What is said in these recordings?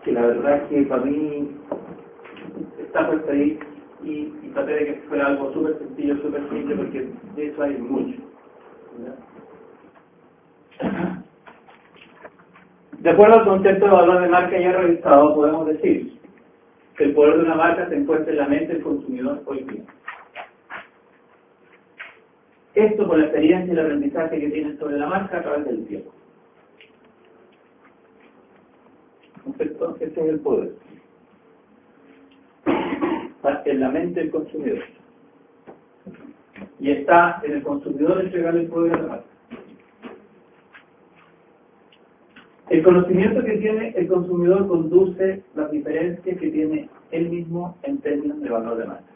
que la verdad es que para mí está puesta ahí y traté de que fuera algo súper sencillo, súper simple, porque de eso hay mucho. De acuerdo al concepto de valor de marca ya revisado, podemos decir que el poder de una marca se encuentra en la mente del consumidor hoy día. Esto por la experiencia y el aprendizaje que tienen sobre la marca a través del tiempo. ¿Cierto? Ese es el poder. Está en la mente del consumidor. Y está en el consumidor entregarle el poder a la marca. El conocimiento que tiene el consumidor conduce las diferencias que tiene él mismo en términos de valor de marca.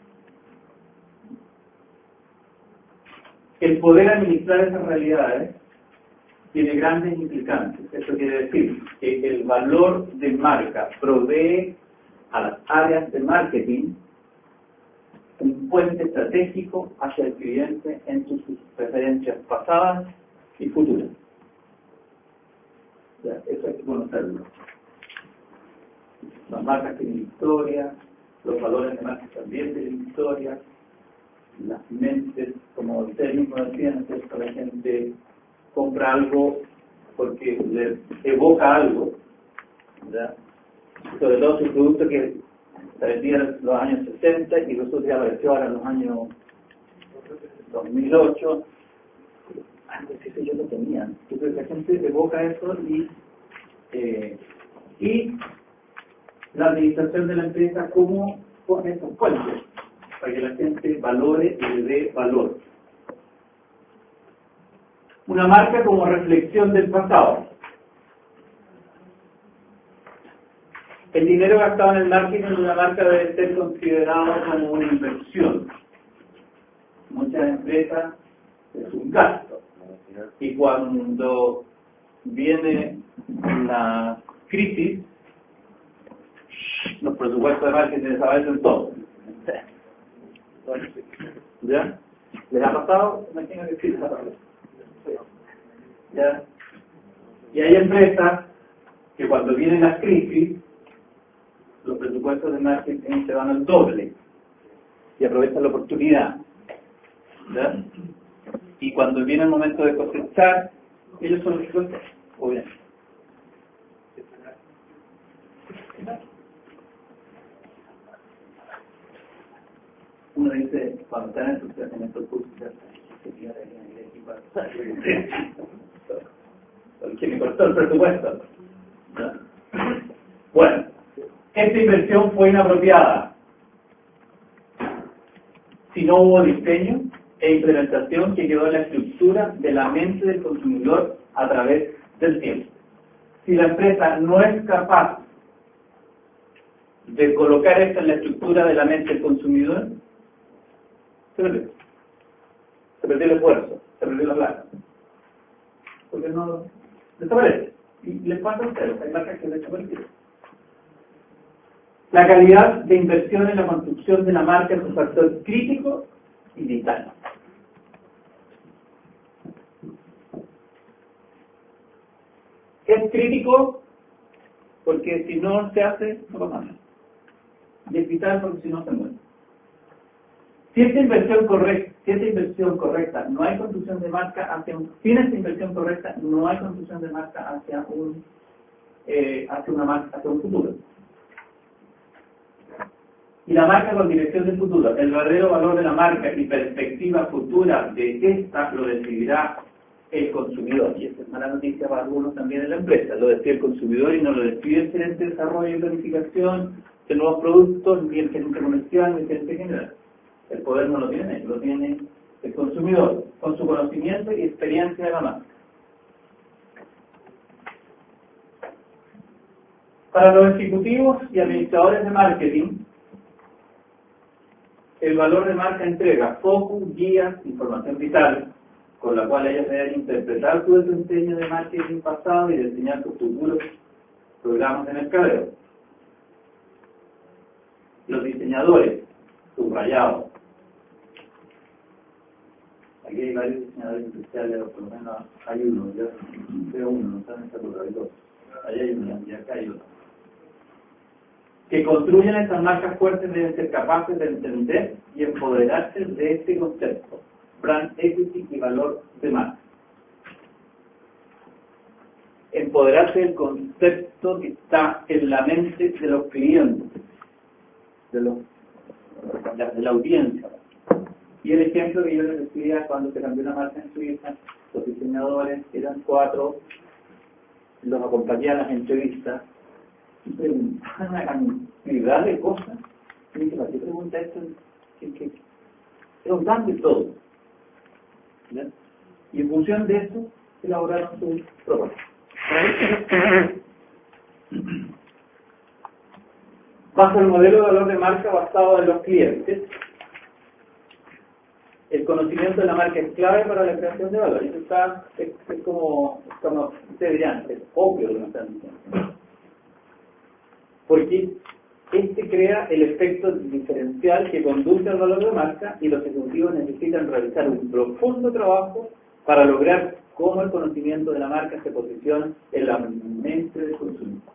El poder administrar esas realidades tiene grandes implicantes. Eso quiere decir que el valor de marca provee a las áreas de marketing un puente estratégico hacia el cliente en sus preferencias pasadas y futuras. O sea, eso hay que conocerlo. Las marcas tienen historia, los valores de marca también tienen historia, las mentes, como ustedes mismos decían, la gente compra algo porque le evoca algo, ¿verdad? Sobre todo su producto que se vendía en los años 60 y resulta que apareció ahora en los años 2008. Antes eso yo lo tenía. Entonces la gente evoca eso y la administración de la empresa, ¿cómo pone esos puentes? Para que la gente valore y le dé valor. Una marca como reflexión del pasado. El dinero gastado en el marketing de una marca debe ser considerado como una inversión. Muchas empresas es un gasto. Y cuando viene la crisis, los presupuestos de marketing desaparecen todos. ¿Ya? ¿Les ha pasado? Imagino que sí les ha pasado. ¿Ya? Y hay empresas que cuando vienen las crisis, los presupuestos de marketing se van al doble y aprovechan la oportunidad. ¿Ya? Y cuando viene el momento de cosechar, ellos son los que cosechan, obviamente. Uno dice, cuando están en estos cursos, que me cortó el presupuesto. ¿No? Bueno, esta inversión fue inapropiada. Si no hubo diseño e implementación que quedó en la estructura de la mente del consumidor a través del tiempo. Si la empresa no es capaz de colocar esto en la estructura de la mente del consumidor, se perdió. Se perdió el esfuerzo, se perdió la plata. Porque no desaparece. Y les pasa a ustedes, hay marcas que desaparecen. La calidad de inversión en la construcción de la marca es un factor crítico y vital. Es crítico porque si no se hace, no pasa nada. Y es vital porque si no se muere. Si esta inversión correcta, no hay construcción de marca sin esta inversión correcta, no hay construcción de marca hacia un futuro. Y la marca con dirección del futuro, el verdadero valor de la marca y perspectiva futura de esta lo decidirá el consumidor. Y esta es mala noticia para algunos también en la empresa. Lo decide el consumidor y no lo decide el gerente de desarrollo y planificación de nuevos productos, ni el gerente comercial, ni el gerente general. El poder no lo tiene ellos, lo tiene el consumidor, con su conocimiento y experiencia de la marca. Para los ejecutivos y administradores de marketing, el valor de marca entrega focus, guías, información vital, con la cual ellos deben interpretar su desempeño de marketing pasado y diseñar sus futuros programas de mercadeo. Los diseñadores, subrayados. Aquí hay varios diseñadores especiales, o por lo menos hay uno, yo veo uno, no saben esta cosa, hay dos. Allá hay uno y acá hay otro. Que construyan estas marcas fuertes deben ser capaces de entender y empoderarse de este concepto, brand equity y valor de marca. Empoderarse del concepto que está en la mente de los clientes, de la audiencia. Y el ejemplo que yo les decía cuando se cambió una marca en Suiza, los diseñadores eran 4, los acompañaban a las entrevistas y preguntaban una cantidad de cosas. Y dije, ¿para qué pregunta esto? Preguntaban de todo. ¿Ya? Y en función de eso, elaboraron su propuesta. Bajo el modelo de valor de marca basado en los clientes, el conocimiento de la marca es clave para la creación de valor. Eso es como ustedes dirán, es obvio lo que me están diciendo. Porque este crea el efecto diferencial que conduce al valor de marca y los ejecutivos necesitan realizar un profundo trabajo para lograr cómo el conocimiento de la marca se posiciona en la mente del consumidor.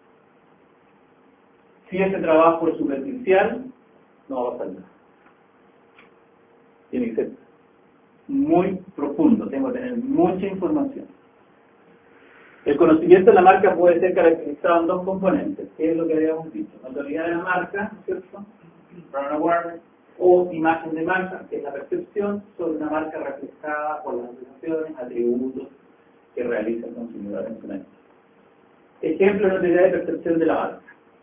Si ese trabajo es superficial, no va a pasar nada. Tiene que ser muy profundo, tengo que tener mucha información. El conocimiento de la marca puede ser caracterizado en 2 componentes, que es lo que habíamos dicho: notoriedad de la marca, ¿cierto? Brand awareness, o imagen de marca, que es la percepción sobre una marca reflejada por las sensaciones, atributos que realiza el consumidor en su mente. Ejemplo de notoriedad de percepción de la marca.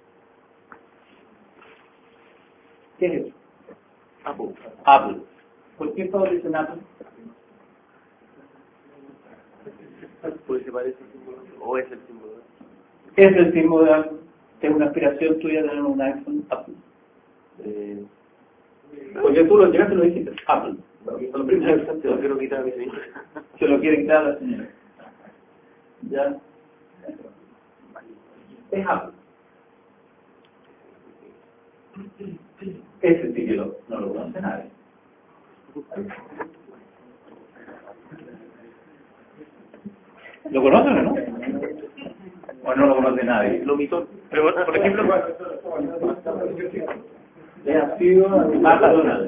¿Qué es eso? Apple. ¿Por qué favorecen Apple? Pues se parece al símbolo, o es el símbolo. Es el símbolo de Apple. ¿Es una aspiración tuya tener un iPhone Apple? Porque tú lo llegaste y lo dijiste, Apple. Lo primero que se lo quiero quitar a mi señora. Se lo quiere quitar a la señora. ¿Ya? Es Apple. Ese sí que no lo conoce nadie. ¿Lo conocen o no? ¿O no lo conoce nadie? Lo mitó. Pero, por ejemplo, le ha sido McDonald's.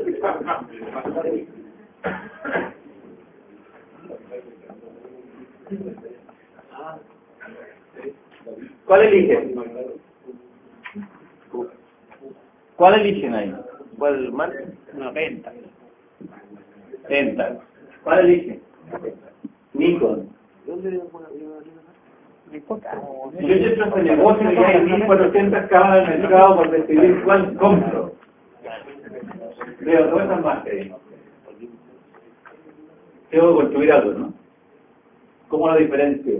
¿Cuál eligen? ¿Cuál eligen ahí? ¿cuál marca? Una venta. Dental. ¿Cuál eligen? Nikon. ¿Dónde le No importa. Yo entro a este negocio y hay 1.400 cámaras en el mercado por decidir cuál compro. Veo todas esas marcas. Tengo que construir algo, ¿no? ¿Cómo lo diferencio?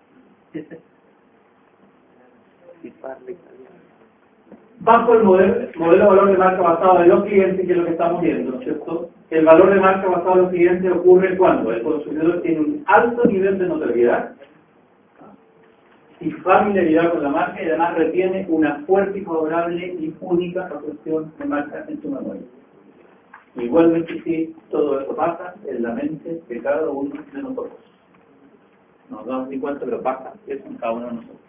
Bajo el modelo de valor de marca basado en los clientes, que es lo que estamos viendo, ¿no es cierto? El valor de marca basado en los clientes ocurre cuando el consumidor tiene un alto nivel de notoriedad y familiaridad con la marca y además retiene una fuerte y favorable y única asociación de marca en su memoria. Igualmente, sí, todo eso pasa en la mente de cada uno de nosotros. No nos damos ni cuenta, pero pasa eso en cada uno de nosotros.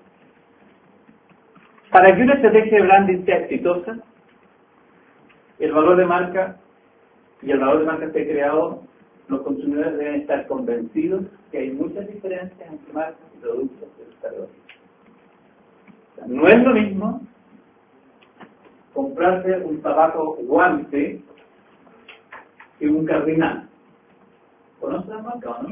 Para que una estrategia de branding sea exitosa, el valor de marca y el valor de marca esté creado, los consumidores deben estar convencidos que hay muchas diferencias entre marcas y productos del desarrollo. O sea, no es lo mismo comprarse un zapato guante que un cardinal. ¿Conoce la marca o no?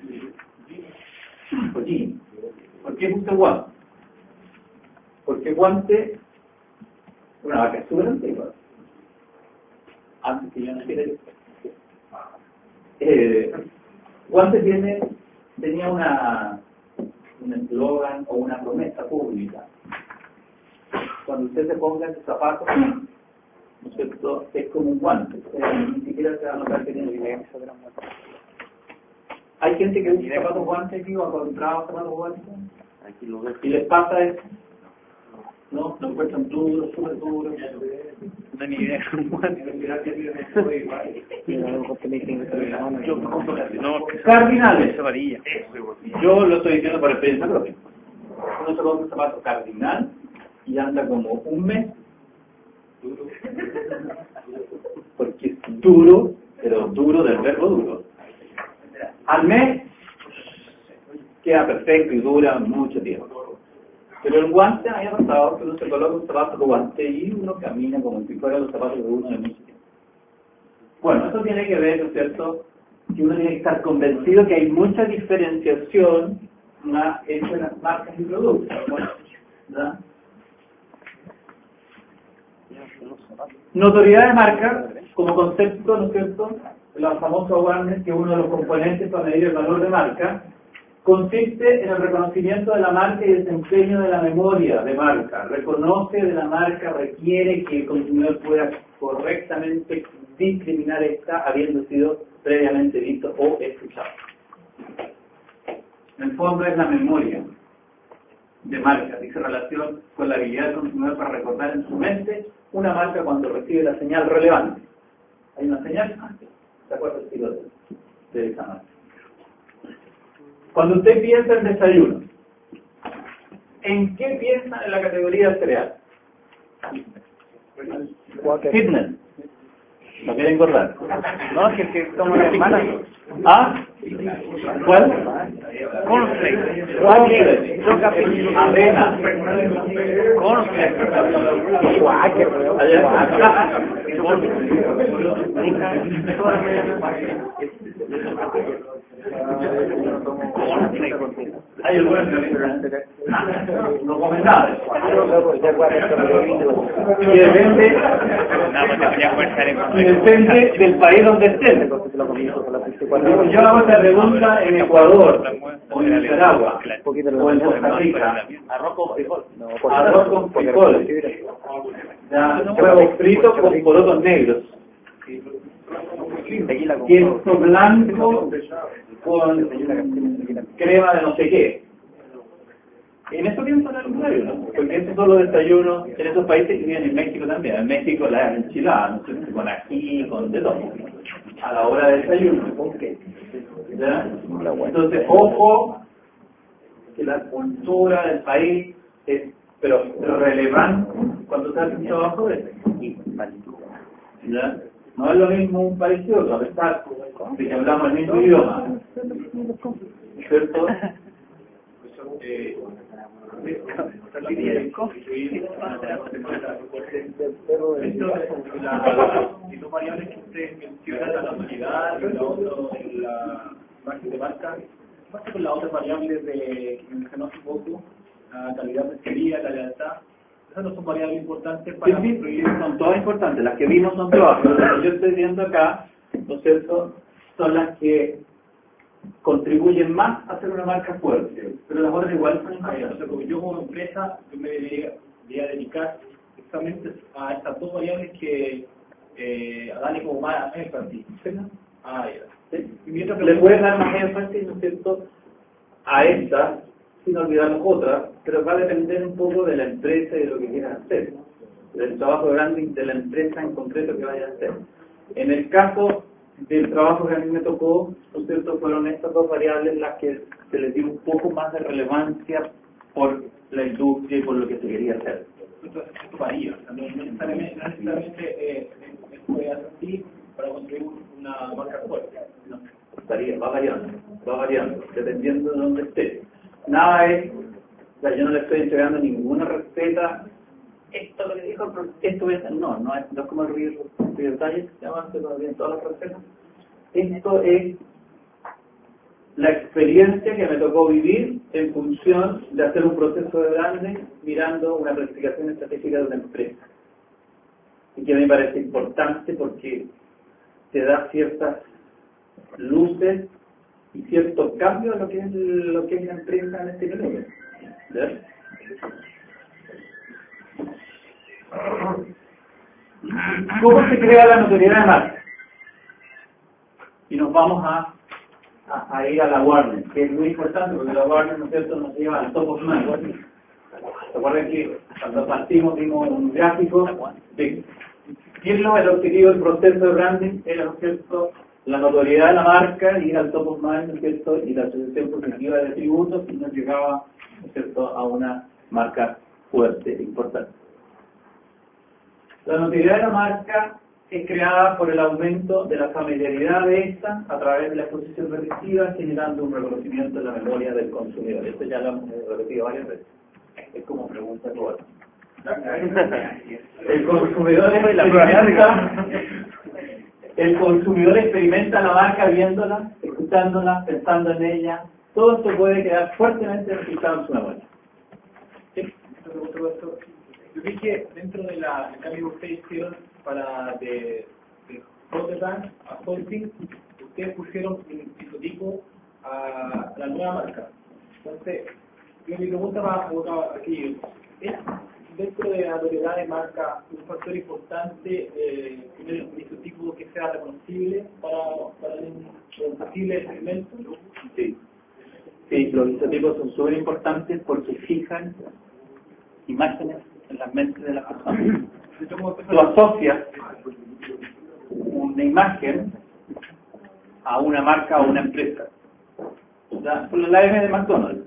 Pues sí. ¿Por qué gusta guante? Porque guante, una marca súper antigua. Antes que yo naciera. Guante tenía un eslogan o una promesa pública. Cuando usted se ponga ese zapato, ¿no es cierto?, es como un guante. Ni siquiera se va a notar que tiene evidencia. Hay gente que usa zapatos guantes aquí o ha comprado zapatos guantes y les pasa eso. No, lo encuentran duros, súper duros. No hay ni idea. Cardinales. Esa varilla. Yo lo estoy diciendo por experiencia propia. Uno se compra un zapato cardinal y anda como un mes, porque es duro, pero duro del verbo duro. Al mes queda perfecto y dura mucho tiempo. Pero el guante había pasado que uno se coloca un zapato de guante y uno camina como si fueran los zapatos de uno de mucho tiempo. Bueno, eso tiene que ver, ¿no es cierto?, que uno tiene que estar convencido que hay mucha diferenciación entre las marcas y productos, ¿verdad? Notoriedad de marca, como concepto, ¿no es cierto?, la famosa awareness, que es uno de los componentes para medir el valor de marca, consiste en el reconocimiento de la marca y desempeño de la memoria de marca. Reconoce de la marca, requiere que el consumidor pueda correctamente discriminar esta habiendo sido previamente visto o escuchado. En el fondo es la memoria de marca, dice relación con la habilidad del consumidor para recordar en su mente una marca cuando recibe la señal relevante. Hay una señal, ¿se acuerda el estilo de esa marca? Cuando usted piensa en desayuno, ¿en qué piensa en la categoría del cereal? Fitness. ¿No quiere engordar? No, es que somos hermanas. ¿Ah? ¿Cuál? Cornflakes. Avena. Hay algunas no comen nada. Y depende del país donde estén. Yo hago esta pregunta en Ecuador, o en Nicaragua, o en Costa Rica. Arroz con frijol. Arroz con frijoles. Huevos fritos con porotos negros. Queso blanco con crema de no sé qué. En eso pienso en el desayuno, porque esos son los desayunos en esos países que viven en México también. En México las enchiladas, ¿no? Con ají, con de todo. A la hora de desayuno. ¿Ya? Entonces, ojo, que la cultura del país es pero relevante cuando se hace un trabajo de ese. ¿Ya? No es lo mismo un país que otro, a pesar de que hablamos el mismo idioma. ¿Cierto? Y dos variables que usted menciona, la normalidad y la otra, la imagen de marca, pasa con las otras variables que mencionó hace poco, la calidad de sería, la lealtad. Esas no son variables importantes para... Sí, son todas importantes, las que vimos son todas, pero las que yo estoy viendo acá, ¿no es cierto?, son las que contribuyen más a hacer una marca fuerte, pero las otras igual son importantes. Porque yo como empresa yo me debería dedicar exactamente a estas dos variables que a darle como más énfasis. ¿Sí? Le puedes dar más énfasis, ¿no es cierto?, a estas, sin olvidar las otras, pero va a depender un poco de la empresa y de lo que quieras hacer, del trabajo de branding de la empresa en concreto que vaya a hacer. En el caso del trabajo que a mí me tocó, ¿no es cierto?, fueron estas dos variables las que se les dio un poco más de relevancia por la industria y por lo que se quería hacer. Esto varía, no necesariamente puede hacer así para construir una marca fuerte. No. Va variando, dependiendo de dónde esté. Nada es, o sea, yo no le estoy entregando ninguna receta, esto lo que dijo, esto voy a hacer, no es como el Real Diet, se llama en todas las recetas. Esto es la experiencia que me tocó vivir en función de hacer un proceso de branding mirando una planificación estratégica de una empresa. Y que me parece importante porque te da ciertas luces y ciertos cambios a lo que es la empresa en este periodo. ¿Ves? ¿Cómo se crea la notoriedad de marca? Y nos vamos a ir a la Warner, que es muy importante porque la Warner, ¿no es cierto?, nos lleva al top of mind. Recuerden que cuando partimos vimos un gráfico de qué es el objetivo del proceso de branding, era, ¿no es cierto?, la notoriedad de la marca, ir al top of mind, ¿no es cierto?, y la asociación positiva de tributos, y nos llegaba, ¿no es cierto?, a una marca fuerte, importante. La notoriedad de la marca es creada por el aumento de la familiaridad de esta a través de la exposición repetitiva, generando un reconocimiento en la memoria del consumidor. Esto ya lo hemos repetido varias veces. Es como pregunta global. El consumidor experimenta la marca viéndola, escuchándola, pensando en ella. Todo esto puede quedar fuertemente registrado en su memoria. ¿Sí? Yo vi que dentro de la cambio que ustedes hicieron para de Rotterdam a Holcim, ustedes pusieron un isotipo a la nueva marca. Entonces, mi pregunta va abocada aquí. ¿Es dentro de la notoriedad de marca un factor importante tener un isotipo que sea reconocible para un posible segmento? Sí. Sí, los isotipos son súper importantes porque fijan imágenes en las mentes de las personas. Tú asocias una imagen a una marca o una empresa. O sea, la M de McDonald's.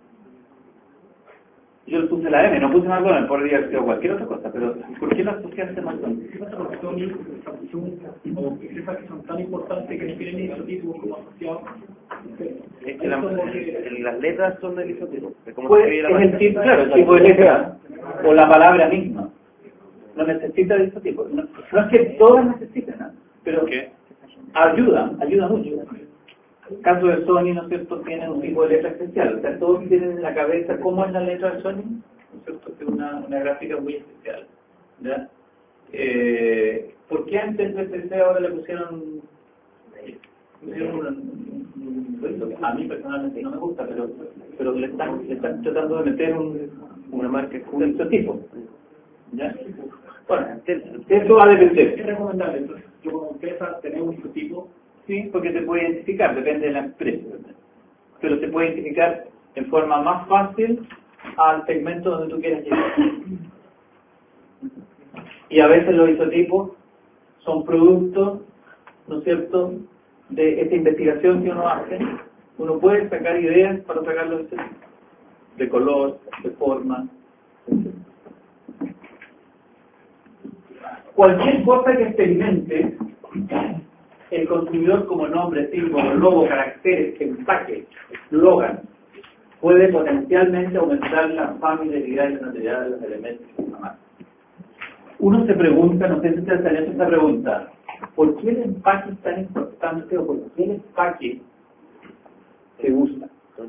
Yo puse la M, no puse McDonald's, podría haber sido cualquier otra cosa, pero ¿por qué lo asociaste a McDonald's? ¿Qué pasa con Sony, Samsung o empresas que son tan importantes que no tienen isotipos como asociados? Es que las letras son del isotipo. Es como Pues, se la es el tipo, claro, el tipo de letra o la palabra misma. No necesita de isotipo. No es que todas necesiten, ¿no? Pero ayuda mucho. El caso de Sony, ¿no es cierto?, tiene un tipo de letra especial. O sea, todos tienen en la cabeza cómo es la letra de Sony, ¿no es cierto?, que es una gráfica muy especial. ¿Ya? ¿Por qué antes de PC ahora le pusieron a mí personalmente no me gusta, pero le están tratando de meter una marca de este tipo? ¿Ya? Bueno, eso va a depender. ¿Es recomendable entonces yo como empresa tener un isotipo? Sí, porque se puede identificar, depende de la empresa. Pero se puede identificar en forma más fácil al segmento donde tú quieres llegar. Y a veces los isotipos son productos, ¿no es cierto?, de esta investigación que uno hace. Uno puede sacar ideas para sacar los isotipos, de color, de forma, etc. Cualquier cosa que experimente el consumidor como nombre, símbolo, logo, caracteres, empaque, eslogan, puede potencialmente aumentar la familiaridad y la notoriedad de los elementos de una marca. Uno se pregunta, no sé si ustedes han hecho esta pregunta, ¿por qué el empaque es tan importante o por qué el empaque se usa?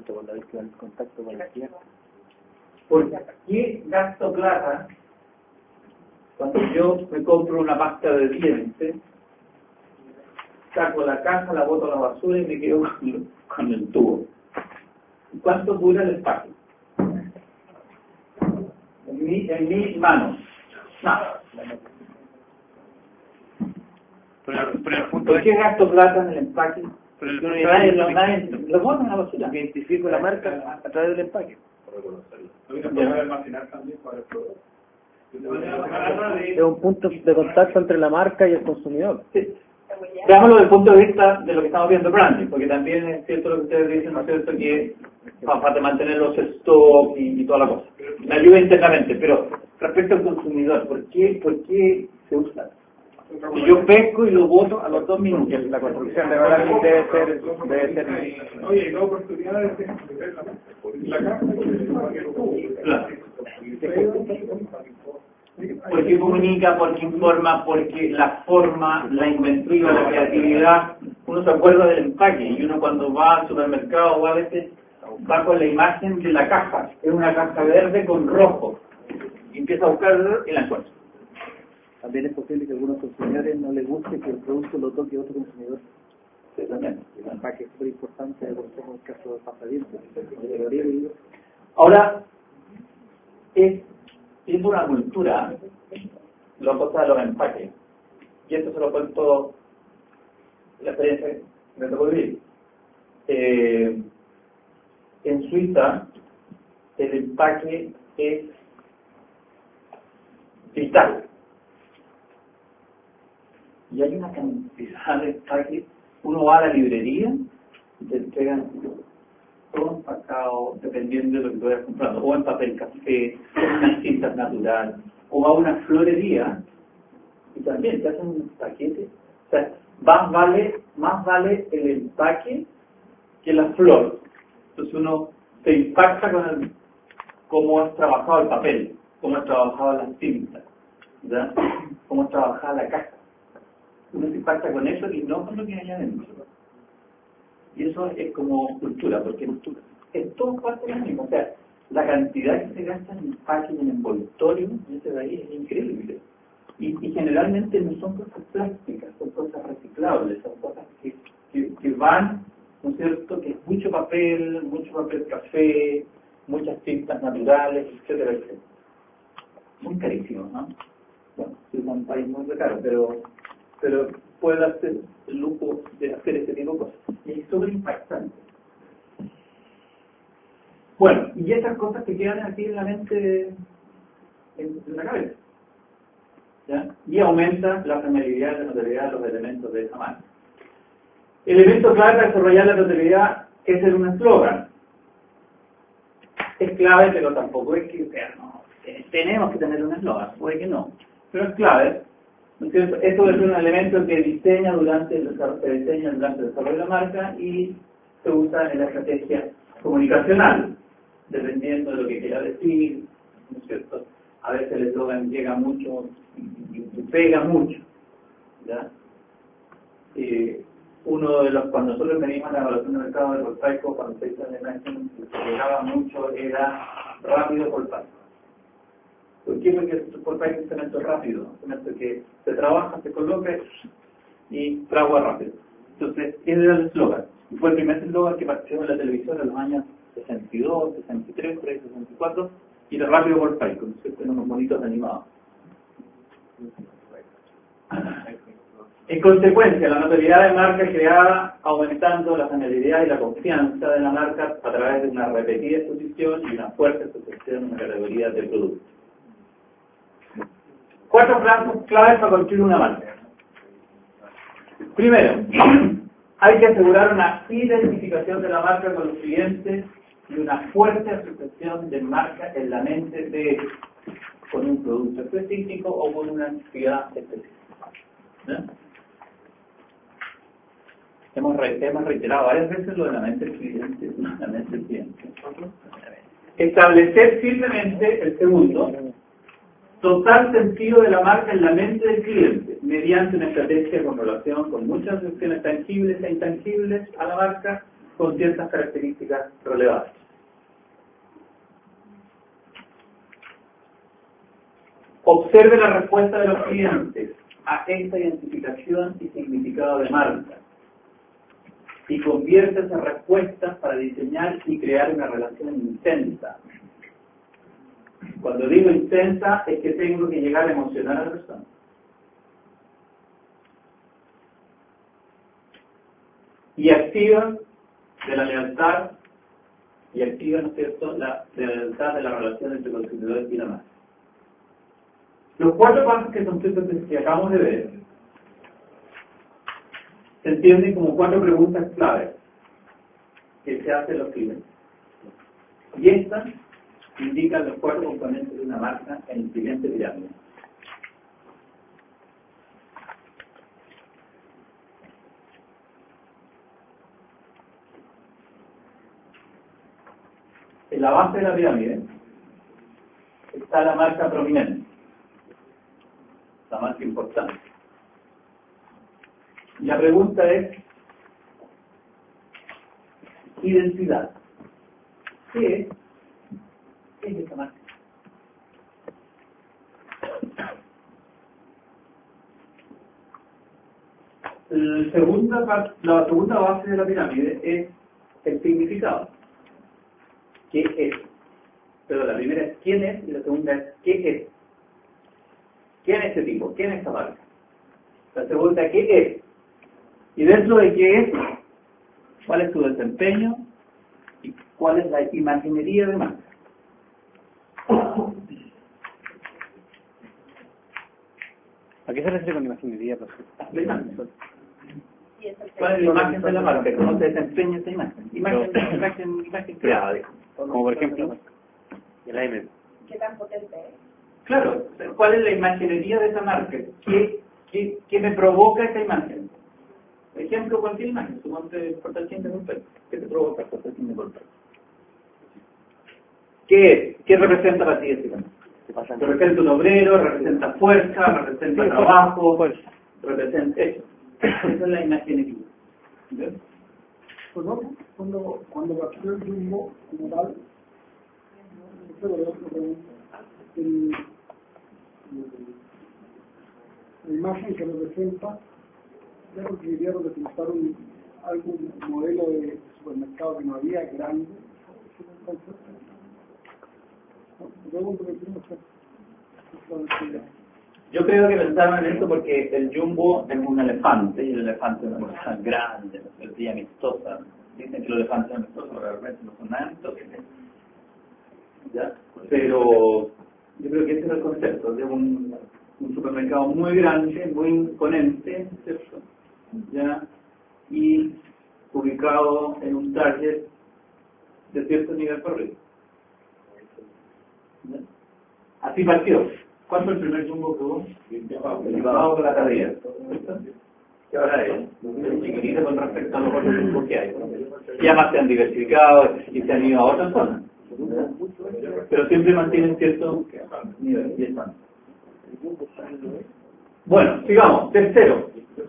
¿Por qué gasto plata cuando yo me compro una pasta de dientes? Saco la caja, la boto a la basura y me quedo con el tubo. ¿Cuánto dura el empaque? En mi mano. Nada. ¿Por qué gasto plata en el empaque? Nadie lo botan a la basura. Identifico la marca a través del empaque. Es un punto de contacto entre la marca y el consumidor. Sí. Veámoslo desde el punto de vista de lo que estamos viendo branding, porque también es cierto lo que ustedes dicen, ¿no es cierto?, que para mantener los stocks y toda la cosa. Me ayuda internamente, pero respecto al consumidor, ¿por qué se usa? Si yo pesco y lo boto a los 2 minutos. La construcción de branding debe ser. Oye, la oportunidad de la casa Claro. Porque comunica, porque informa, porque la forma, la inventiva, la creatividad, uno se acuerda del empaque y uno cuando va al supermercado o a veces va con la imagen de la caja, es una caja verde con rojo y empieza a buscar y la encuentra. También es posible que a algunos consumidores no les guste que el producto lo toque otro consumidor. Sí, también. El empaque es súper importante, como en el caso de pasadientes. Ahora, es una cultura la cosa de los empaques. Y esto se lo cuento la experiencia que me tocó vivir. En Suiza, el empaque es vital. Y hay una cantidad de empaques. Uno va a la librería y te entregan todo empacado, dependiendo de lo que tú vayas comprando, o en papel café, o en unas cintas natural, o a una florería, y también te hacen un paquete. O sea, más vale el empaque que la flor. Entonces uno se impacta con cómo has trabajado el papel, cómo has trabajado las cintas, ¿verdad? Cómo has trabajado la caja. Uno se impacta con eso y no con lo que hay adentro. Y eso es como cultura, porque es todo parte de lo mismo. O sea, la cantidad que se gasta en empaque y en envoltorio en ese país es increíble. Y generalmente no son cosas plásticas, son cosas reciclables, son cosas que van, ¿no es cierto?, que es mucho papel café, muchas tintas naturales, etcétera, etcétera. Muy carísimos, ¿no? Bueno, es un país muy caro, pero puede darse el lujo de hacer ese tipo de cosas. Y es súper impactante. Bueno, y esas cosas que quedan aquí en la mente, en la cabeza. ¿Ya? Y aumenta la familiaridad y la notabilidad de los elementos de esa marca. El elemento clave para desarrollar la notabilidad es ser un eslogan. Es clave, pero tampoco es que sea, no, tenemos que tener un eslogan, puede que no, pero es clave. ¿No es cierto? Esto es un elemento que se diseña durante el desarrollo de la marca y se usa en la estrategia comunicacional, dependiendo de lo que quiera decir, ¿no es cierto? A veces el eslogan llega mucho y pega mucho, ¿ya? Uno de los, cuando nosotros venimos a la evaluación de mercado de Voltaico, cuando se hizo la imagen, lo que llegaba mucho era rápido Voltaico. ¿Por qué? Porque Voltaico es un cemento rápido, un cemento que se trabaja, se coloca y fragua rápido. Entonces, ese era el eslogan. Fue el primer eslogan que partió en la televisión en los años 62, 63, 64, y era rápido Voltaico, ¿no es cierto?, en unos monitos animados. En consecuencia, la notoriedad de marca es creada aumentando la familiaridad y la confianza de la marca a través de una repetida exposición y una fuerte asociación en la categoría de producto. 4 pasos claves para construir una marca. Primero, hay que asegurar una identificación de la marca con los clientes y una fuerte asociación de marca en la mente de ellos, con un producto específico o con una actividad específica. ¿No? Hemos reiterado varias veces lo de la mente del cliente, la mente del cliente. Establecer firmemente, el segundo, total sentido de la marca en la mente del cliente, mediante una estrategia con relación con muchas opciones tangibles e intangibles a la marca, con ciertas características relevantes. Observe la respuesta de los clientes a esta identificación y significado de marca y convierte esas respuestas para diseñar y crear una relación intensa. Cuando digo intensa es que tengo que llegar a emocionar a la persona. Y activa de la lealtad y activa, ¿no es cierto?, de la lealtad de la relación entre el consumidor y la marca. Los 4 pasos que acabamos de ver se entienden como 4 preguntas claves que se hacen los clientes. Y estas indican los 4 componentes de una marca en el siguiente pirámide. En la base de la pirámide está la marca prominente, la marca importante. Y la pregunta es identidad. ¿Qué es esta marca? La segunda base de la pirámide es el significado. ¿Qué es? Pero la primera es quién es y la segunda es qué es. ¿Quién es este tipo? ¿Quién es esta marca? La segunda, ¿qué es? Y dentro de qué es, ¿cuál es su desempeño? ¿Y cuál es la imaginería de marca? ¿A qué se refiere con imaginería? ¿Cuál es la imagen de la marca? ¿Cómo se desempeña esa imagen? Imagen creada, dijo. Como por ejemplo, el AM. ¿Qué tan potente es? Claro, ¿cuál es la imaginería de esa marca? ¿Qué me provoca esa imagen? Ejemplo, cualquier imagen, suponte portación de golpe. ¿Qué te provoca portación de golpe? ¿Qué representa para ti esa imagen? Representa un obrero, representa fuerza, representa trabajo, representa eso. Esa es la imaginería. ¿Ves? Pues no, cuando partió el Jumbo como tal, la imagen que representa, creo que querían representar algún modelo de supermercado que no había, grande. Yo creo que pensaban en esto porque el Jumbo es un elefante y el elefante es una cosa grande, y amistosa. Dicen que los elefantes son amistosos, pero realmente no son nada amistosos. ¿Ya? Pero yo creo que ese es el concepto de un supermercado muy grande, muy imponente, ¿cierto? ¿Ya? Y ubicado en un target de cierto nivel por arriba. ¿Ya? Así partió. ¿Cuánto el primer Jumbo que hubo? El llevado con la cadena. ¿Qué ahora es? Es chiquitito con respecto a los otros Jumbos que hay. Ya más se han diversificado y se han ido a otras zonas. Pero siempre mantienen cierto nivel y están. Bueno, sigamos. Tercero.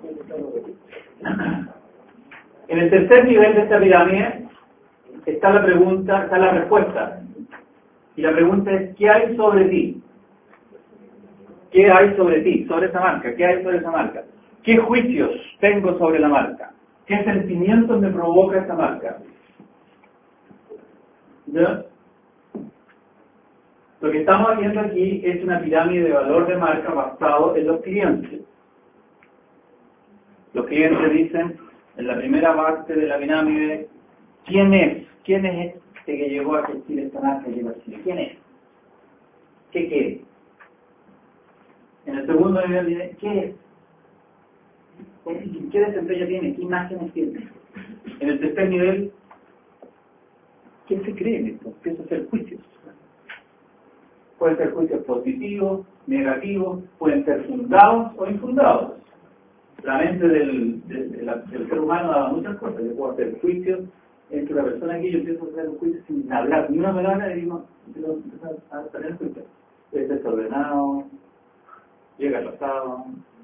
En el tercer nivel de esta pirámide está la pregunta, está la respuesta. Y la pregunta es, ¿qué hay sobre ti? ¿Qué hay sobre ti, sobre esa marca? ¿Qué hay sobre esa marca? ¿Qué juicios tengo sobre la marca? ¿Qué sentimientos me provoca esa marca? ¿Ya? Lo que estamos viendo aquí es una pirámide de valor de marca basado en los clientes. Los clientes dicen, en la primera parte de la pirámide, ¿quién es? ¿Quién es este que llegó a Chile esta marca que llegó a Chile? ¿Quién es? ¿Qué quiere? En el segundo nivel viene, ¿qué es? ¿Qué desempeño tiene? ¿Qué imágenes tiene? En el tercer nivel, ¿quién se cree en esto? Empieza a hacer juicios. Pueden ser juicios positivos, negativos, pueden ser fundados o infundados. La mente del ser humano da muchas cosas. Yo puedo hacer juicios entre la persona que yo empiezo a hacer un juicio sin hablar ni una palabra y digo, empiezo a tener juicios. Es desordenado, llega atrasado,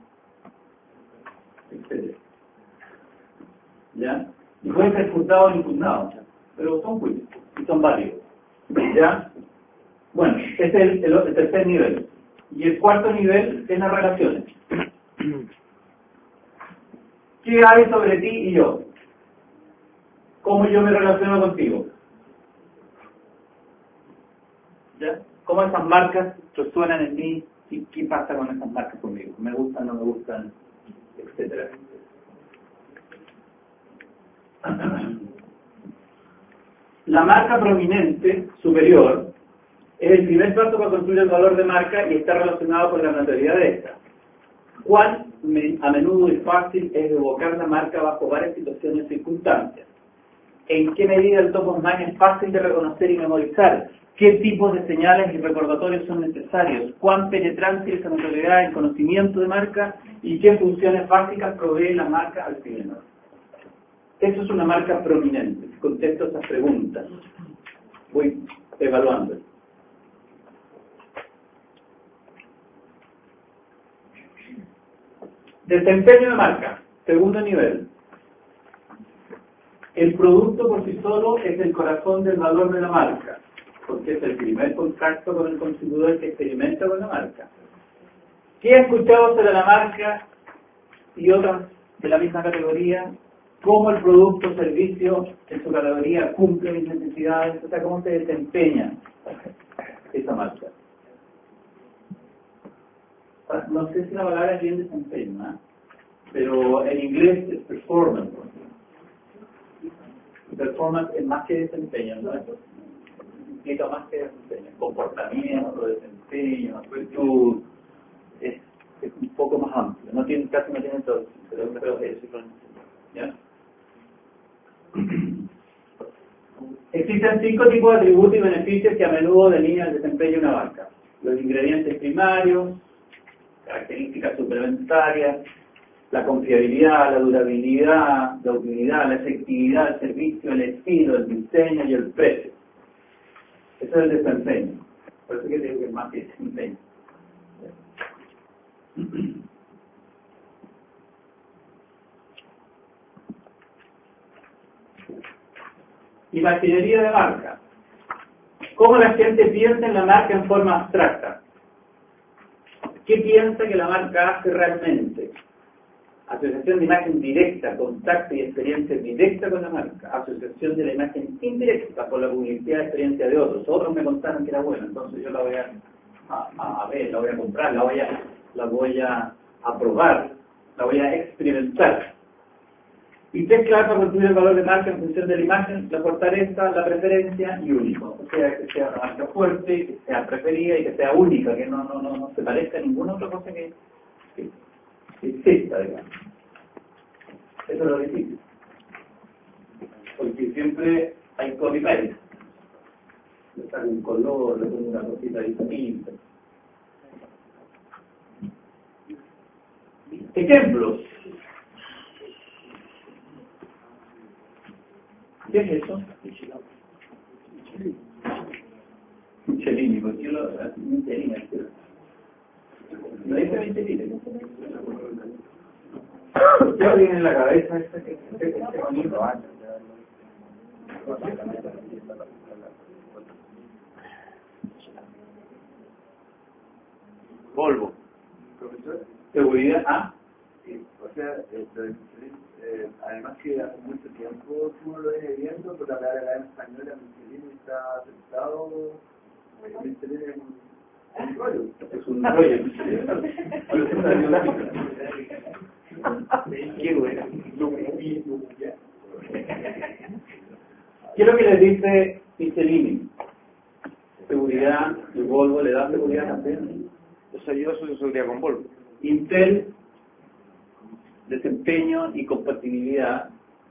etc. ¿Ya? Y pueden ser fundados o infundados, pero son juicios y son válidos. ¿Ya? Bueno, este es el tercer nivel. Y el cuarto nivel es las relaciones. ¿Qué hay sobre ti y yo? ¿Cómo yo me relaciono contigo? ¿Ya? ¿Cómo esas marcas resuenan en mí? ¿Y qué pasa con esas marcas conmigo? ¿Me gustan, no me gustan? Etcétera. La marca prominente superior es el primer paso para construir el valor de marca y está relacionado con la naturalidad de esta. ¿Cuán a menudo y fácil es evocar la marca bajo varias situaciones y circunstancias? ¿En qué medida el top of mind es fácil de reconocer y memorizar? ¿Qué tipos de señales y recordatorios son necesarios? ¿Cuán penetrante es esa notoriedad en conocimiento de marca? ¿Y qué funciones básicas provee la marca al cliente? Eso es una marca prominente. Contesto esas preguntas. Voy evaluando. Desempeño de marca. Segundo nivel. El producto por sí solo es el corazón del valor de la marca, porque es el primer contacto con el consumidor que experimenta con la marca. ¿Qué ha escuchado sobre la marca y otras de la misma categoría? ¿Cómo el producto o servicio en su categoría cumple mis necesidades? O sea, ¿cómo se desempeña esa marca? No sé si la palabra es bien desempeño, ¿no? Pero en inglés es performance. Performance es más que desempeño, ¿no? Implica más que desempeño. Comportamiento, desempeño, actitud, es un poco más amplio. Casi no tiene todo, pero es eso. Existen 5 tipos de atributos y beneficios que a menudo delinean el desempeño de una marca. Los ingredientes primarios, características suplementarias, la confiabilidad, la durabilidad, la utilidad, la efectividad del servicio, el estilo, el diseño y el precio. Eso es el desempeño. Por eso que digo que es más que desempeño. Imaginería de marca. ¿Cómo la gente piensa en la marca en forma abstracta? ¿Qué piensa que la marca hace realmente? Asociación de imagen directa, contacto y experiencia directa con la marca. Asociación de la imagen indirecta con la publicidad y experiencia de otros. Otros me contaron que era buena, entonces yo la voy a ver, la voy a comprar, la voy a probar, la voy a experimentar. Y 3 claves para construir el valor de marca en función de la imagen, la fortaleza, la preferencia y único. O sea, que sea una marca fuerte, que sea preferida y que sea única, que no se parezca a ninguna otra cosa que exista, digamos. Eso es lo difícil. Porque siempre hay copy-paste. Le sale un color, le pongo una cosita distinta. Ejemplos. ¿Qué es eso? Michelini, porque yo lo... Michelini, no dice Michelini. ¿Qué viene en la cabeza este bonito? Volvo. Profesor, Seguridad, ¿ah? sí, o sea, además que hace mucho tiempo uno lo viene viendo, pero la Academia Española Michelin está aceptado. Michelin es un rollo. Es un rollo. Qué bueno. ¿Qué es lo que les dice Michelini? Seguridad, y Volvo le da seguridad también. O sea, yo asocio seguridad con Volvo. Intel, desempeño y compatibilidad.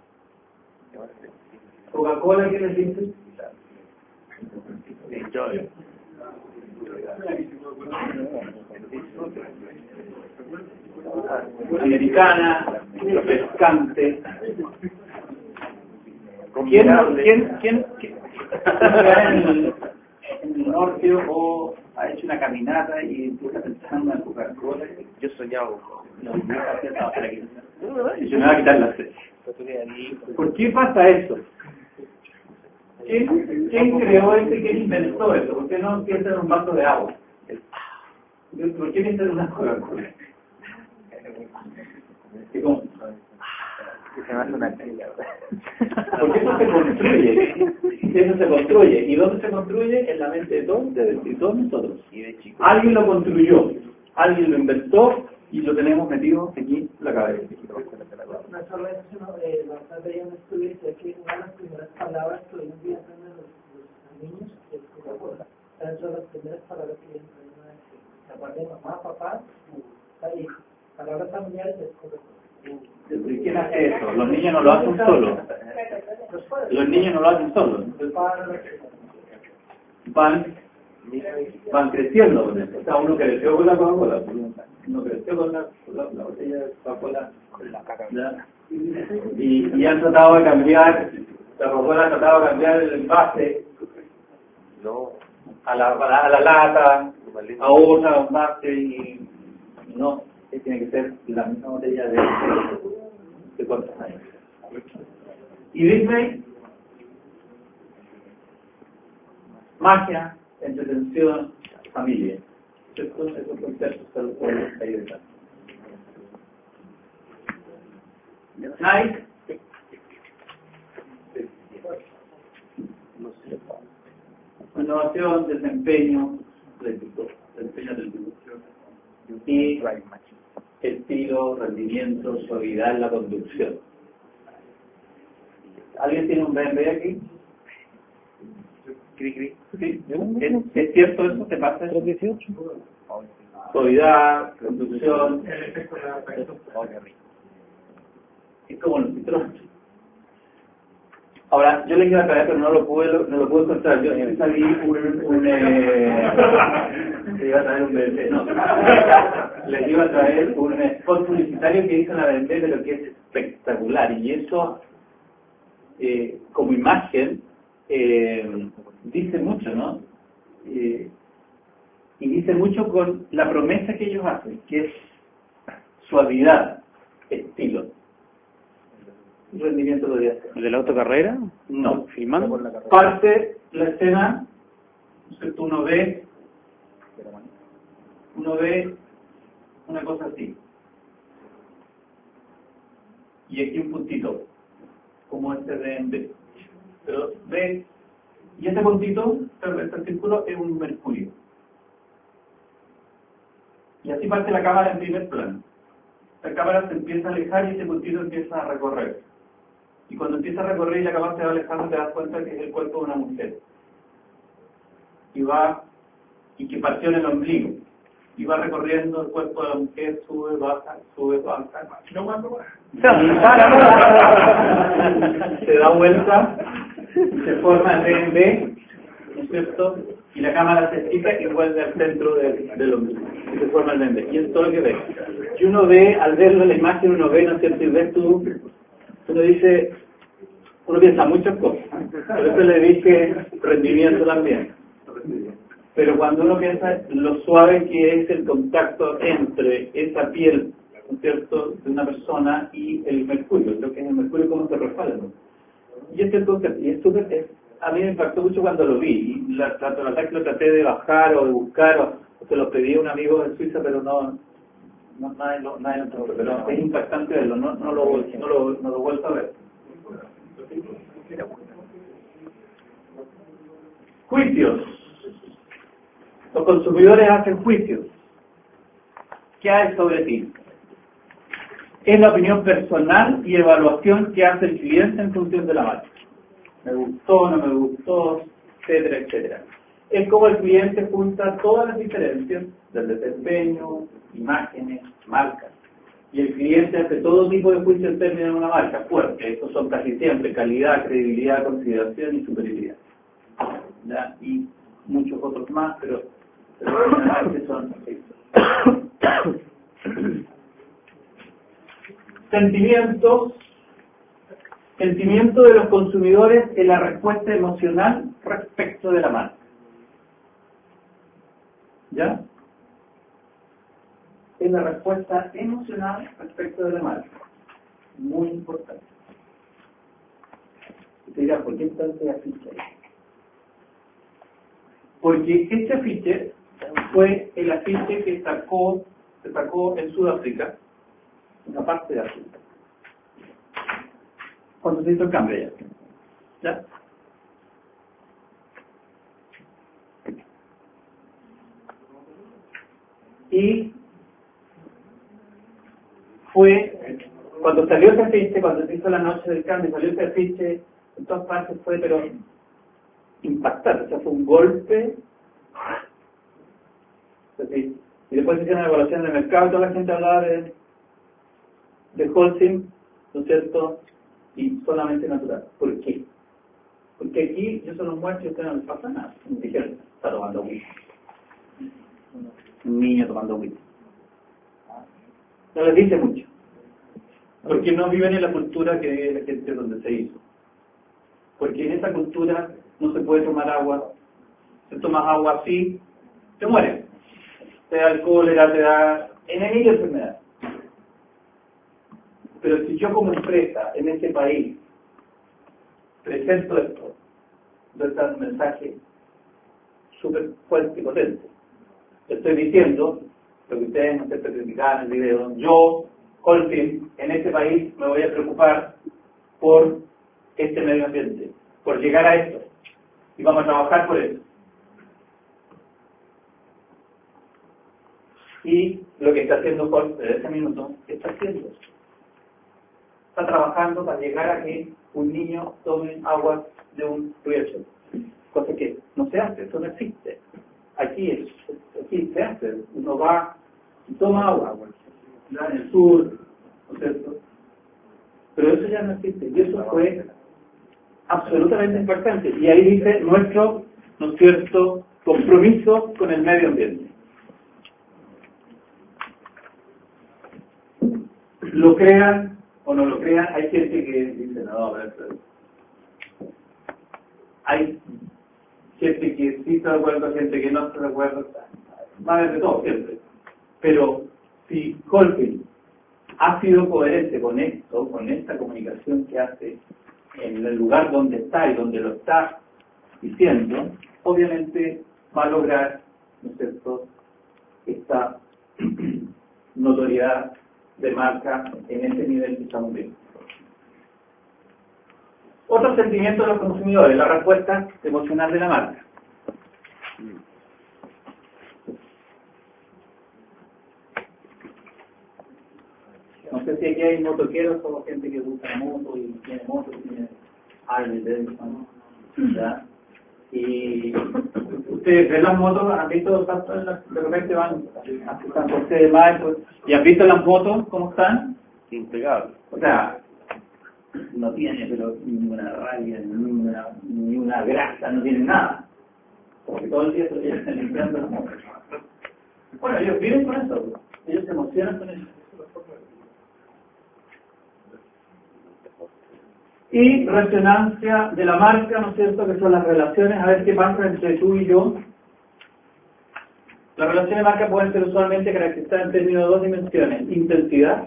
Coca-Cola, ¿qué les dice? Enjoy. Americana, refrescante. ¿Quién en el norte o ha hecho una caminata y empieza pensando en Coca-Cola? Yo soñaba. No, yo me voy a quitar la sed. ¿Por qué pasa eso? ¿Quién creó esto y quién inventó eso? ¿Por qué no piensa en un vaso de agua? ¿Por qué piensa en una Coca-Cola? ¿Cómo? Se me hace una Porque eso se construye. Eso se construye. ¿Y dónde se construye? En la mente de todos nosotros. Alguien lo construyó, alguien lo inventó y lo tenemos metido aquí en la cabeza. No solo eso, sino bastante hay un estudio que decía que una de las primeras palabras que hoy en día aprenden los niños es Coca-Cola. Esas son las primeras palabras que aprenden. Se acuerdan de mamá, papá, y palabras familiares es Coca-Cola. ¿Y quién hace eso? Los niños no lo hacen solos. Los niños no lo hacen solos. Van creciendo con eso. O sea, uno creció con la Coca-Cola. Uno creció con la botella de Coca-Cola. Y han tratado de cambiar, la Coca-Cola ha tratado de cambiar el envase a la lata, a otra envase y no, tiene que ser la misma botella de cuántos años. Y Disney, magia, entretención, familia. Esos conceptos son los que ahí detrás. Nike, innovación, desempeño del y estilo, rendimiento, suavidad en la conducción. ¿Alguien tiene un BMW aquí? ¿Sí? ¿Es cierto eso? ¿Te pasa eso? 318. Suavidad, conducción. Es como los Citroën. Ahora, yo les iba a traer, pero no lo pude encontrar. Yo salí les iba a traer un BBC, no. Les iba a traer un spot publicitario que hizo en la BBC, pero que es espectacular. Y eso, como imagen, dice mucho, ¿no? Y dice mucho con la promesa que ellos hacen, que es suavidad, estilo. Rendimiento podría ser. ¿El de la autocarrera? No. ¿Filmando? Parte la escena, ¿cierto? Uno ve una cosa así. Y aquí un puntito, como este de en B. Pero ve, y este puntito, este círculo, es un mercurio. Y así parte la cámara en primer plano. La cámara se empieza a alejar y ese puntito empieza a recorrer. Y cuando empieza a recorrer y la cámara se va alejando, te das cuenta que es el cuerpo de una mujer. Y que partió en el ombligo. Y va recorriendo el cuerpo de la mujer, sube, baja. No más. Se da vuelta, se forma el DNB, ¿no es cierto? Y la cámara se estica y vuelve al centro del ombligo. Y se forma el DNB. Y es todo lo que ve. Y uno ve, al verlo en la imagen, uno ve, ¿no es cierto? Y ves tú, uno piensa muchas cosas. Por eso le dije rendimiento también. Pero cuando uno piensa lo suave que es el contacto entre esa piel, ¿no es cierto?, de una persona y el mercurio, lo que es el mercurio, cómo se respalda. Y este concepto, y es súper, a mí me impactó mucho cuando lo vi, y la verdad que lo traté de bajar o de buscar, o se lo pedí a un amigo en Suiza, pero nadie lo encontró. Pero es impactante verlo, no lo he vuelto a ver. Juicios. Los consumidores hacen juicios. ¿Qué hay sobre ti? Es la opinión personal y evaluación que hace el cliente en función de la marca. Me gustó, no me gustó, etcétera, etcétera. Es como el cliente junta todas las diferencias del desempeño, imágenes, marcas. Y el cliente hace todo tipo de juicios en términos de una marca fuerte. Estos son casi siempre calidad, credibilidad, consideración y superioridad. ¿Ya? Y muchos otros más, pero generalmente son estos. Sentimiento de los consumidores en la respuesta emocional respecto de la marca. ¿Ya? En la respuesta emocional respecto de la marca. Muy importante. Y te dirás, ¿por qué entonces afiche ahí? Porque este afiche fue el afiche que se sacó en Sudáfrica, una parte de África, cuando se hizo el cambio ¿ya? Y fue, cuando salió ese afiche, cuando se hizo la noche del cambio, salió ese afiche, en todas partes fue, pero impactante, o sea, fue un golpe. Y después se hicieron una evaluación del mercado, toda la gente hablaba de wholesale, ¿no es cierto? Y solamente natural. ¿Por qué? Porque aquí yo solo muestro y a usted no le pasa nada. Me dijeron, está tomando whisky. Un niño tomando whisky. No les dice mucho. Porque no viven en la cultura que la gente donde se hizo. Porque en esa cultura no se puede tomar agua. Si tomas agua así, te mueres. Te da el cólera, te da mil enfermedades. Pero si yo como empresa en este país presento esto, doy un mensaje súper fuerte y potente. Estoy diciendo, lo que ustedes no se criticaban en el video, yo, Colfin, en este país me voy a preocupar por este medio ambiente, por llegar a esto. Y vamos a trabajar por eso. Y lo que está haciendo Colfin desde ese minuto, ¿qué está haciendo? Está trabajando para llegar a que un niño tome agua de un riacho. Cosa que no se hace, eso no existe. Aquí se hace, uno va y toma agua, en el sur, ¿no es cierto? Pero eso ya no existe, y eso fue absolutamente importante. Y ahí dice nuestro, ¿no es cierto?, compromiso con el medio ambiente. Lo crean o no lo crean, hay gente que dice, no, pero hay gente que sí está de acuerdo, gente que no está de acuerdo, va a haber de todo siempre. Pero si Colvin ha sido coherente con esto, con esta comunicación que hace en el lugar donde está y donde lo está diciendo, obviamente va a lograr, ¿no es cierto?, esta notoriedad de marca en ese nivel que estamos viendo. Otro sentimiento de los consumidores, la respuesta emocional de la marca. No sé si aquí hay motoqueros o gente que usa moto y tiene moto, tiene Harley Davidson, ¿ya? Y ustedes ven las motos, han visto tanto de repente van están por ustedes más, y han visto las motos cómo están Impecables. o sea, no tiene pero ni una raya, ni una grasa, no tiene nada, porque todo el día se lo llevan limpiando las motos. Bueno, ellos viven con eso, ellos se emocionan con eso. Y resonancia de la marca, ¿no es cierto?, que son las relaciones, a ver qué pasa entre tú y yo. Las relaciones de marca pueden ser usualmente caracterizadas en términos de dos dimensiones: intensidad,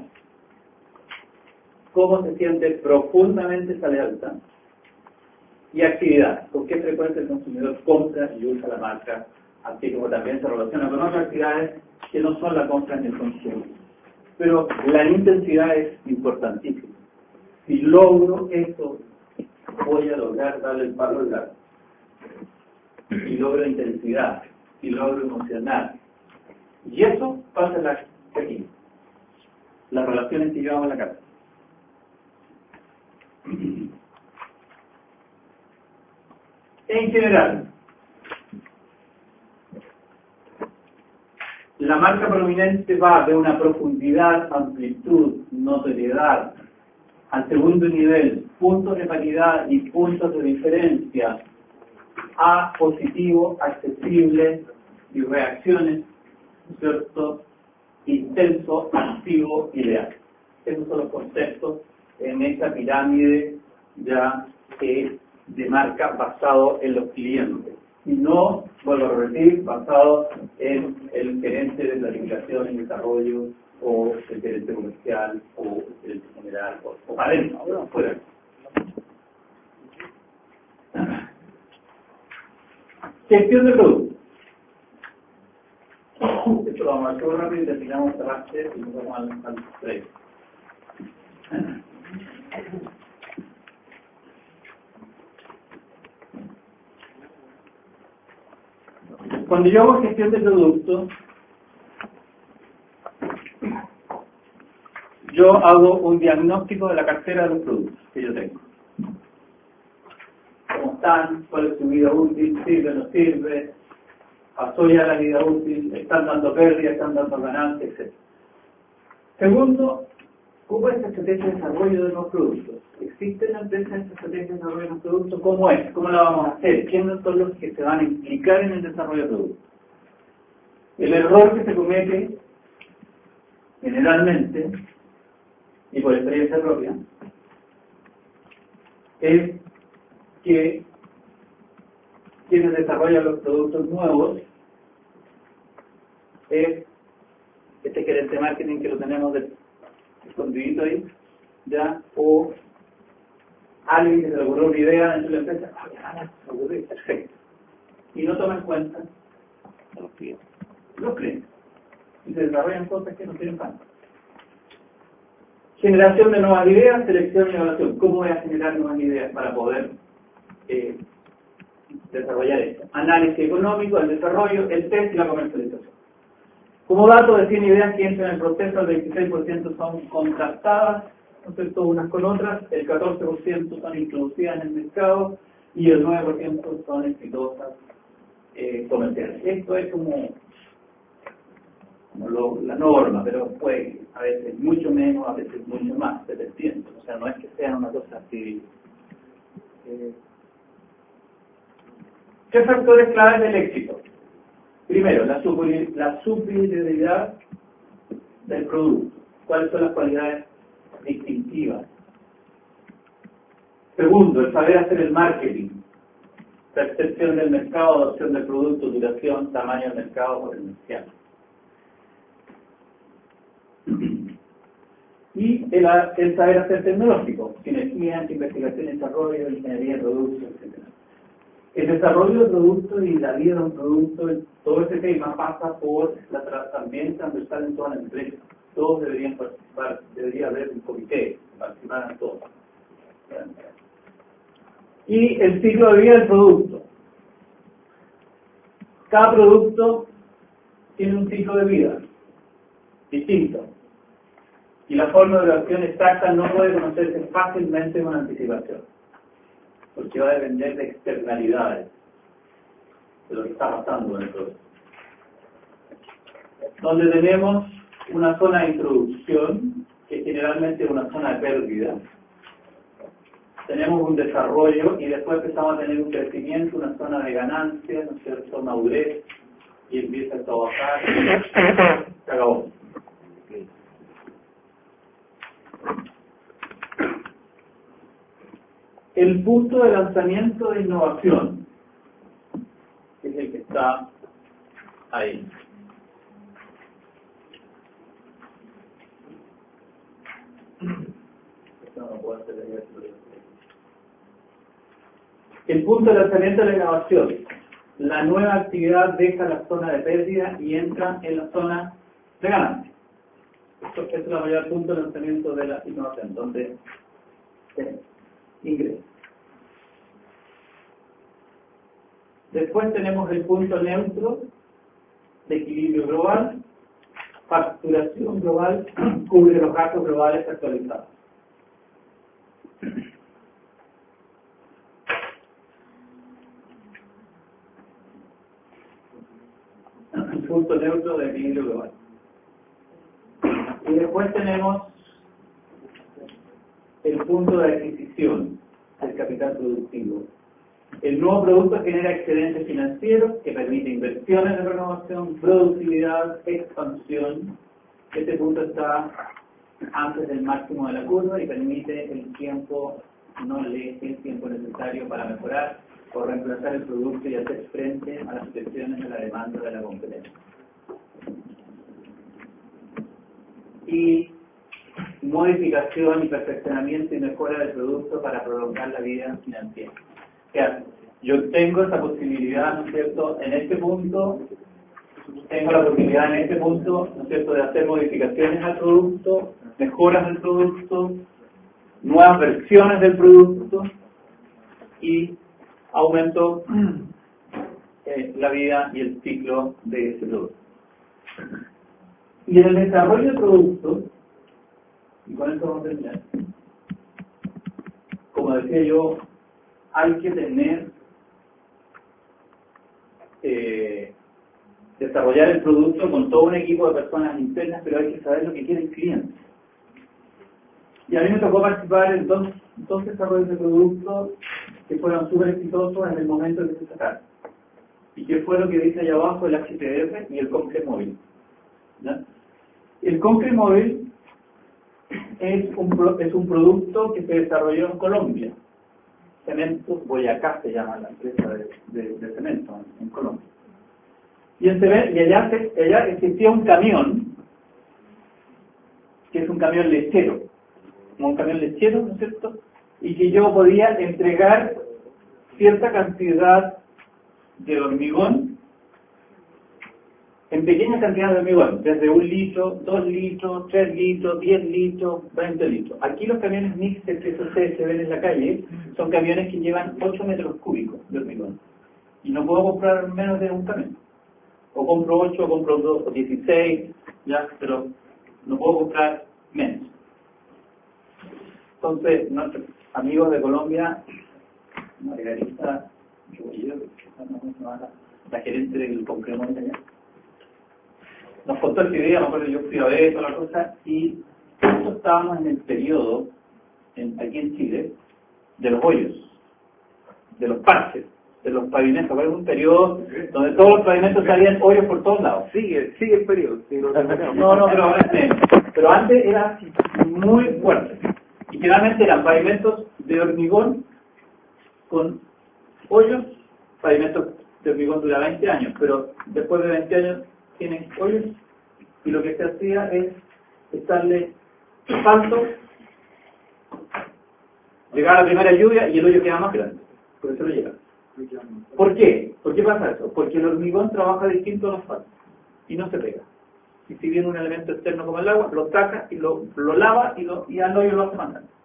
cómo se siente profundamente esa lealtad, y actividad, con qué frecuencia el consumidor compra y usa la marca, así como también se relaciona con otras actividades que no son la compra ni el consumo. Pero la intensidad es importantísima. Si logro esto, voy a lograr darle el palo al gato. Si logro intensidad, si logro emocionar. Y eso pasa aquí. Las relaciones que llevamos a la casa. En general, la marca prominente va de una profundidad, amplitud, notoriedad, al segundo nivel, puntos de paridad y puntos de diferencia, a positivo, accesible y reacciones, ¿cierto?, intenso, activo y leal. Esos son los conceptos en esta pirámide ya de marca basado en los clientes. Y no, vuelvo a repetir, basado en el gerente de planificación y desarrollo, o el gerente comercial, o el gerente general, o para adentro, ahora fuera. Gestión de producto. Esto lo vamos a hacer rápido y terminamos la base y nos vamos al 3. Cuando yo hago gestión de producto, yo hago un diagnóstico de la cartera de los productos que yo tengo. ¿Cómo están? ¿Cuál es su vida útil? ¿Sirve o no sirve? ¿Pasó ya la vida útil? ¿Están dando pérdidas? ¿Están dando ganancias? Etc. Segundo, ¿cómo es la estrategia de desarrollo de los productos? ¿Existe en la empresa esta estrategia de desarrollo de los productos? ¿Cómo es? ¿Cómo la vamos a hacer? ¿Quiénes son los que se van a implicar en el desarrollo de productos? El error que se comete generalmente, y por experiencia propia, es que quienes desarrollan los productos nuevos es este gerente de marketing que lo tenemos escondidito ahí, ya, o alguien que se le ocurrió una idea dentro de la empresa, se me ocurrió, perfecto, y no toma en cuenta los clientes, y se desarrollan cosas que no tienen pan. Generación de nuevas ideas, selección y evaluación. ¿Cómo voy a generar nuevas ideas para poder desarrollar esto? Análisis económico, el desarrollo, el test y la comercialización. Como dato de 100 ideas que entran en el proceso, el 26% son contrastadas, ¿no es cierto?, unas con otras, el 14% son introducidas en el mercado y el 9% son exitosas comerciales. Esto es como la norma, pero puede a veces mucho menos, a veces mucho más, 700. O sea, no es que sea una cosa así ¿Qué factores claves del éxito? Primero, la superioridad del producto. ¿Cuáles son las cualidades distintivas? Segundo, el saber hacer el marketing. Percepción del mercado, adopción del producto, duración, tamaño del mercado potencial. Y el saber hacer tecnológico, sinergia, investigación y desarrollo, ingeniería de productos, etc. El desarrollo de productos y la vida de un producto, todo ese tema pasa por también transversal en toda la empresa. Todos deberían participar, debería haber un comité, participaran todos. Y el ciclo de vida del producto. Cada producto tiene un ciclo de vida distinto. Y la forma de evaluación exacta no puede conocerse fácilmente con anticipación, porque va a depender de externalidades, de lo que está pasando en el producto. Donde tenemos una zona de introducción, que generalmente es una zona de pérdida. Tenemos un desarrollo y después empezamos a tener un crecimiento, una zona de ganancia, ¿no es cierto?, madurez, y empieza a trabajar, se acabó. El punto de lanzamiento de innovación, que es el que está ahí. El punto de lanzamiento de la innovación. La nueva actividad deja la zona de pérdida y entra en la zona de ganancia. Esto es el mayor punto de lanzamiento de la innovación, donde ingresa. Después tenemos el punto neutro de equilibrio global. Facturación global cubre los gastos globales actualizados. El punto neutro de equilibrio global. Y después tenemos el punto de adquisición del capital productivo. El nuevo producto genera excedentes financieros que permite inversiones de renovación, productividad, expansión. Este punto está antes del máximo de la curva y permite el tiempo, no lee el tiempo necesario para mejorar o reemplazar el producto y hacer frente a las situaciones de la demanda de la competencia. Y modificación y perfeccionamiento y mejora del producto para prolongar la vida financiera. O sea, yo tengo esa posibilidad, ¿no es cierto?, en este punto, tengo la posibilidad en este punto, ¿no es cierto?, de hacer modificaciones al producto, mejoras del producto, nuevas versiones del producto y aumento la vida y el ciclo de ese producto. Y en el desarrollo del producto, y con esto vamos a terminar, como decía yo, hay que tener, desarrollar el producto con todo un equipo de personas internas, pero hay que saber lo que quiere el cliente. Y a mí me tocó participar en dos desarrollos de productos que fueron súper exitosos en el momento en que se sacaron. Y que fue lo que dice allá abajo el HTF y el Concrete Móvil. ¿No? El Concrete Móvil es un producto que se desarrolló en Colombia. Cemento Boyacá se llama la empresa de cemento en Colombia. Y allá existía un camión, que es un camión lechero, como un camión lechero, ¿no es cierto? Y que yo podía entregar cierta cantidad de hormigón, en pequeñas cantidades de hormigón, desde 1 litro, 2 litros, 3 litros, 10 litros, 20 litros. Aquí los camiones mixtos que ustedes se ven en la calle son camiones que llevan 8 metros cúbicos de hormigón. Y no puedo comprar menos de un camión. O compro 8, o compro 2, o 16, ya, pero no puedo comprar menos. Entonces, nuestros amigos de Colombia, Margarita, la gerente del Concrete Móvil allá, nos contó esta idea, me acuerdo, yo fui a ver toda la cosa, y justo estábamos en el periodo, aquí en Chile, de los hoyos. los parches, de los pavimentos. Había un periodo donde todos los pavimentos salían hoyos por todos lados. Sigue el periodo. Si no, No, pero ahora sí. Pero antes era muy fuerte. Y generalmente eran pavimentos de hormigón con hoyos. Pavimentos de hormigón dura 20 años, pero después de 20 años tienen hoyos. Y lo que se hacía es echarle asfalto, llegaba la primera lluvia y el hoyo queda más grande. Por eso lo llega. ¿Por qué? ¿Por qué pasa eso? Porque el hormigón trabaja distinto al asfalto y no se pega. Y si viene un elemento externo como el agua, lo saca y lo lava y al hoyo lo hace más grande.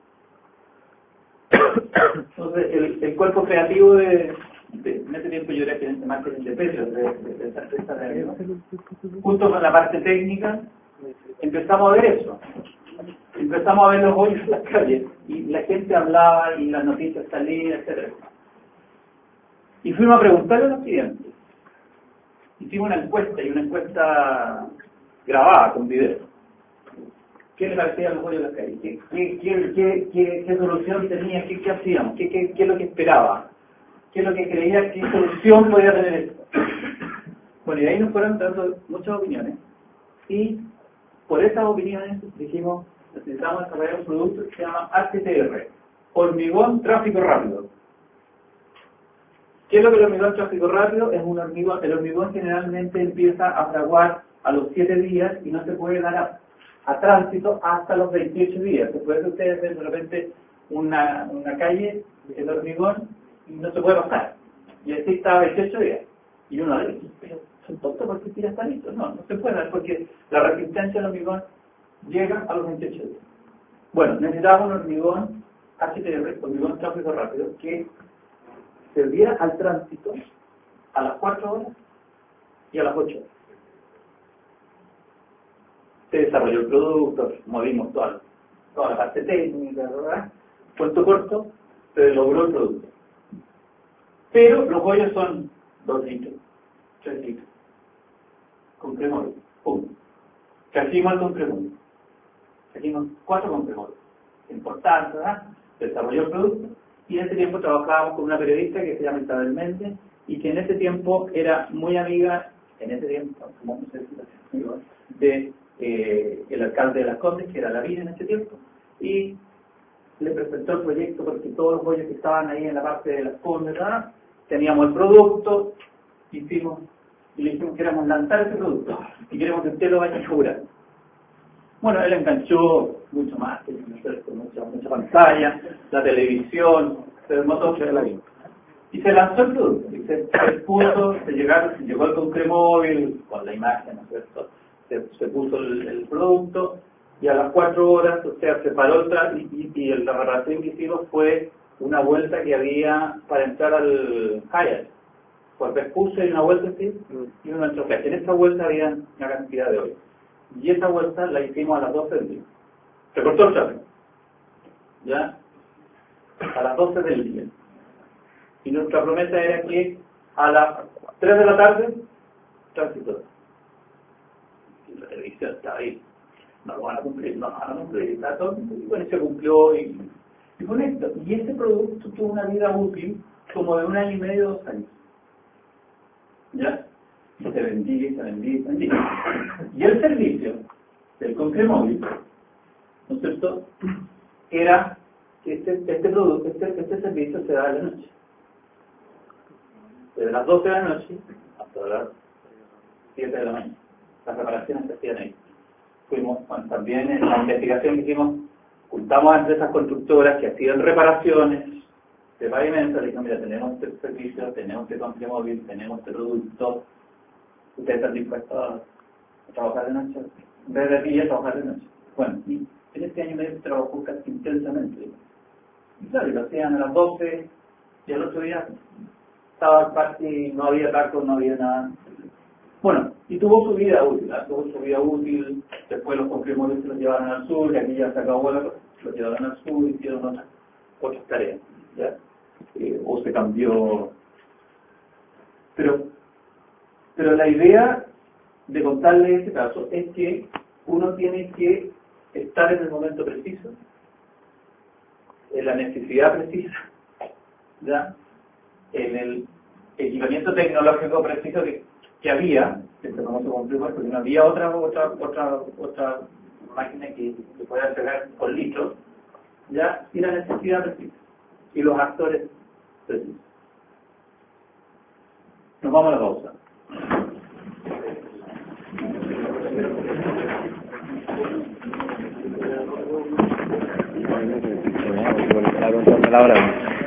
Entonces, el cuerpo creativo en ese tiempo yo era gerente de marketing de precios de esa realidad. Junto con la parte técnica, empezamos a ver eso. Empezamos a ver los hoyos en las calles y la gente hablaba y las noticias salían, etc. Y fuimos a preguntarle a los clientes. Hicimos una encuesta, y una encuesta grabada con video. ¿Qué le parecían los hoyos en las calles? ¿Qué solución tenía? ¿Qué hacíamos? ¿Qué es lo que esperaba? ¿Qué es lo que creía? ¿Qué solución podía tener esto? Bueno, y ahí nos fueron dando muchas opiniones. Y por esas opiniones dijimos, necesitamos desarrollar un producto que se llama HTR, hormigón tráfico rápido. ¿Qué es lo que el hormigón tráfico rápido? Es un hormigón, el hormigón generalmente empieza a fraguar a los 7 días y no se puede dar a tránsito hasta los 28 días. Después de ustedes ven de repente una calle, el hormigón, y no se puede pasar. Y así está 28 días. Y uno dice, pero son tontos porque ya está listo. No se puede, porque la resistencia del hormigón llega a los 28 días. Bueno, necesitamos un hormigón HTR, hormigón tráfico rápido, que serviera al tránsito a las 4 horas y a las 8 horas. Se desarrolló el producto, movimos toda la parte técnica, ¿verdad? Cuento corto, se logró el producto. Pero los hoyos son 2 litros, 3 litros. Con cremol, pum. Trajimos el con cremol. Trajimos 4 con cremol. Importante, ¿verdad? Se desarrolló el producto. Y en ese tiempo trabajábamos con una periodista que se llama Isabel Méndez y que en ese tiempo era muy amiga, de el alcalde de Las Condes, que era Lavín en ese tiempo, y le presentó el proyecto porque todos los hoyos que estaban ahí en la parte de Las Condes, ¿verdad? Teníamos el producto, y le dijimos que queremos lanzar ese producto y queremos que usted lo vaya a asegurar. Bueno, él enganchó mucho más, mucha pantalla, la televisión, se armó todo y se lanzó el producto, y se puso, llegó el concremóvil con la imagen, ¿no es cierto? Se puso el producto y a las 4 horas, o sea, se paró y la reparación que hicimos fue una vuelta que había para entrar al Hyatt. Pues puse una vuelta así y uno entró. En esa vuelta había una cantidad de hoyos. Y esa vuelta la hicimos a las 12 del día. Se cortó el tráfico. ¿Ya? A las 12 del día. Y nuestra promesa era que a las 3 de la tarde, tránsito. Y la televisión estaba ahí. No lo van a cumplir, está todo. Y bueno, se cumplió y con esto. Y ese producto tuvo una vida útil como de 1 año y medio, 2 años. ¿Ya? Se vendía. Y el servicio del concremóvil, ¿no es cierto?, era que este servicio se daba de la noche. Desde las 12 de la noche hasta las 7 de la mañana. Las reparaciones se hacían ahí. Fuimos, también en la investigación que hicimos, juntamos a empresas constructoras que hacían reparaciones de pavimento. Le dijimos, mira, tenemos este servicio, tenemos este concremóvil, tenemos este producto. Ustedes están dispuestos a trabajar de noche, en vez de día, trabajar de noche. Bueno, y en este año y medio trabajó casi intensamente. Y claro, lo hacían a las 12 y al otro día estaba casi, no había tacos, no había nada. Bueno, y tuvo su vida útil, después los concremóviles se los llevaron al sur, y aquí ya se acabó la cosa, los llevaron al sur y hicieron otras tareas, ¿ya? O se cambió. Pero la idea de contarle este caso es que uno tiene que estar en el momento preciso, en la necesidad precisa, ¿ya? en el equipamiento tecnológico preciso que había, que se conoce como Freeware, porque no había otra máquina que pueda entregar por litros, ya, y la necesidad precisa, y los actores precisos. Nos vamos a la pausa. La